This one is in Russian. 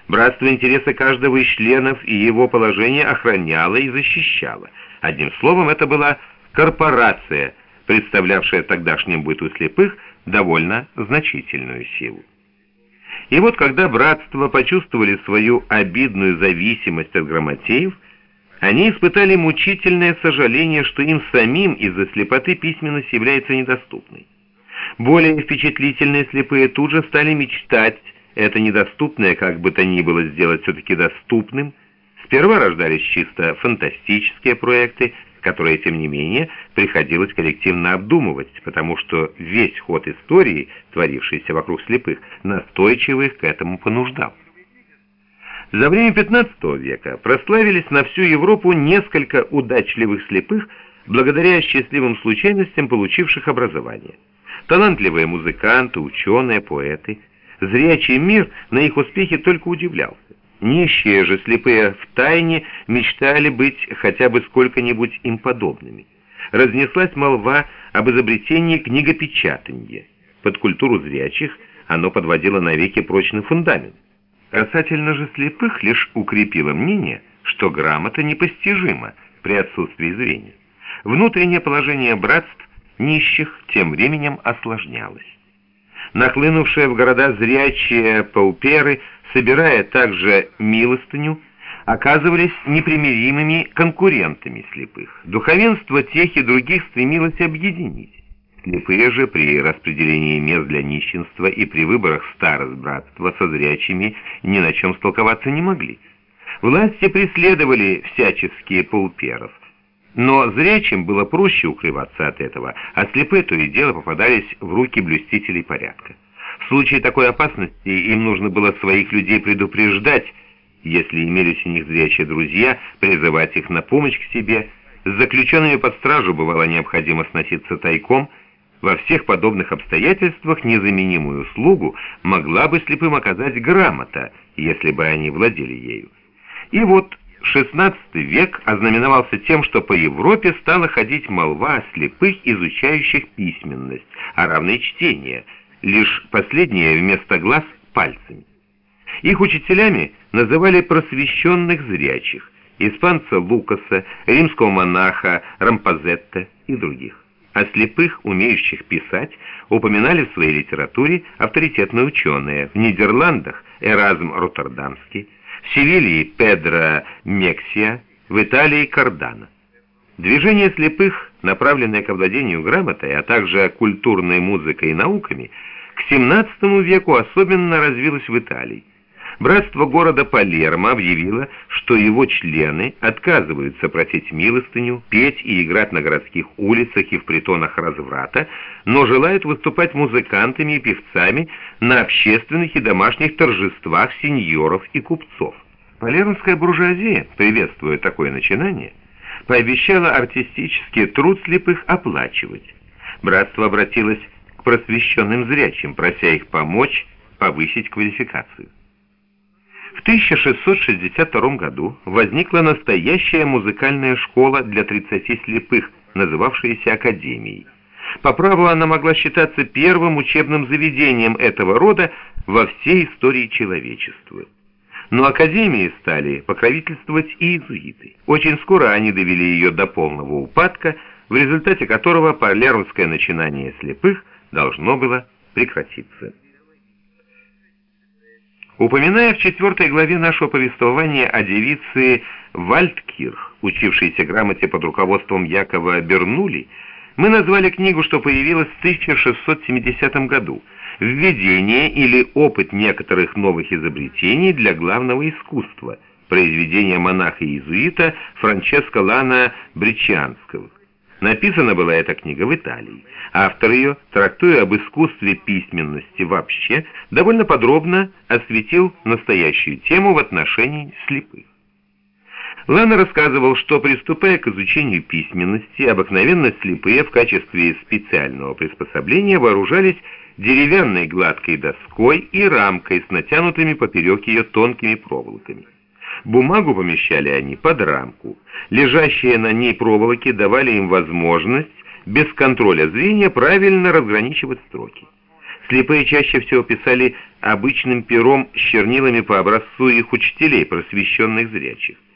Братство интересы каждого из членов и его положение охраняло и защищало. Одним словом, это была корпорация, представлявшая в тогдашнем быту слепых довольно значительную силу. И вот когда братства почувствовали свою обидную зависимость от грамотеев, они испытали мучительное сожаление, что им самим из-за слепоты письменность является недоступной. Более впечатлительные слепые тут же стали мечтать это недоступное, как бы то ни было, сделать все-таки доступным. Сперва рождались чисто фантастические проекты, которые, тем не менее, приходилось коллективно обдумывать, потому что весь ход истории, творившийся вокруг слепых, настойчиво их к этому понуждал. За время XV века прославились на всю Европу несколько удачливых слепых, благодаря счастливым случайностям получивших образование. Талантливые музыканты, ученые, поэты. Зрячий мир на их успехи только удивлялся. Нищие же слепые втайне мечтали быть хотя бы сколько-нибудь им подобными. Разнеслась молва об изобретении книгопечатания. Под культуру зрячих оно подводило навеки прочный фундамент. Касательно же слепых лишь укрепило мнение, что грамота непостижима при отсутствии зрения. Внутреннее положение братств нищих тем временем осложнялось. Нахлынувшие в города зрячие пауперы, собирая также милостыню, оказывались непримиримыми конкурентами слепых. Духовенство тех и других стремилось объединить. Слепые же при распределении мест для нищенства и при выборах старост братства со зрячими ни на чем столковаться не могли. Власти преследовали всяческие пауперов, но зрячим было проще укрываться от этого, а слепые то и дело попадались в руки блюстителей порядка. В случае такой опасности им нужно было своих людей предупреждать, если имелись у них зрячие друзья, призывать их на помощь к себе. С заключенными под стражу бывало необходимо сноситься тайком. Во всех подобных обстоятельствах незаменимую услугу могла бы слепым оказать грамота, если бы они владели ею. И вот XVI век ознаменовался тем, что по Европе стала ходить молва о слепых, изучающих письменность, а равно и чтение, лишь последнее вместо глаз пальцами. Их учителями называли просвещенных зрячих, испанца Лукаса, римского монаха Рампозетта и других. А слепых, умеющих писать, упоминали в своей литературе авторитетные ученые. В Нидерландах Эразм Роттердамский, в Севилье Педро Мексия, в Италии Кардано. Движение слепых, направленное к овладению грамотой, а также культурной музыкой и науками, к XVII веку особенно развилось в Италии. Братство города Палермо объявило, что его члены отказываются просить милостыню, петь и играть на городских улицах и в притонах разврата, но желают выступать музыкантами и певцами на общественных и домашних торжествах сеньоров и купцов. Палермская буржуазия, приветствуя такое начинание, пообещала артистический труд слепых оплачивать. Братство обратилось к просвещенным зрячим, прося их помочь повысить квалификацию. В 1662 году возникла настоящая музыкальная школа для 30 слепых, называвшаяся Академией. По праву она могла считаться первым учебным заведением этого рода во всей истории человечества. Но Академии стали покровительствовать и иезуиты. Очень скоро они довели ее до полного упадка, в результате которого палермское начинание слепых должно было прекратиться. Упоминая в 4 главе нашего повествования о девице Вальдкирх, учившейся грамоте под руководством Якова Бернулли, мы назвали книгу, что появилась в 1670 году, «Введение или опыт некоторых новых изобретений для главного искусства», произведение монаха-иезуита Франческо Лана Бричианского. Написана была эта книга в Италии. Автор ее, трактуя об искусстве письменности вообще, довольно подробно осветил настоящую тему в отношении слепых. Лана рассказывал, что, приступая к изучению письменности, обыкновенно слепые в качестве специального приспособления вооружались деревянной гладкой доской и рамкой с натянутыми поперек ее тонкими проволоками. Бумагу помещали они под рамку. Лежащие на ней проволоки давали им возможность без контроля зрения правильно разграничивать строки. Слепые чаще всего писали обычным пером с чернилами по образцу их учителей, просвещенных зрячих.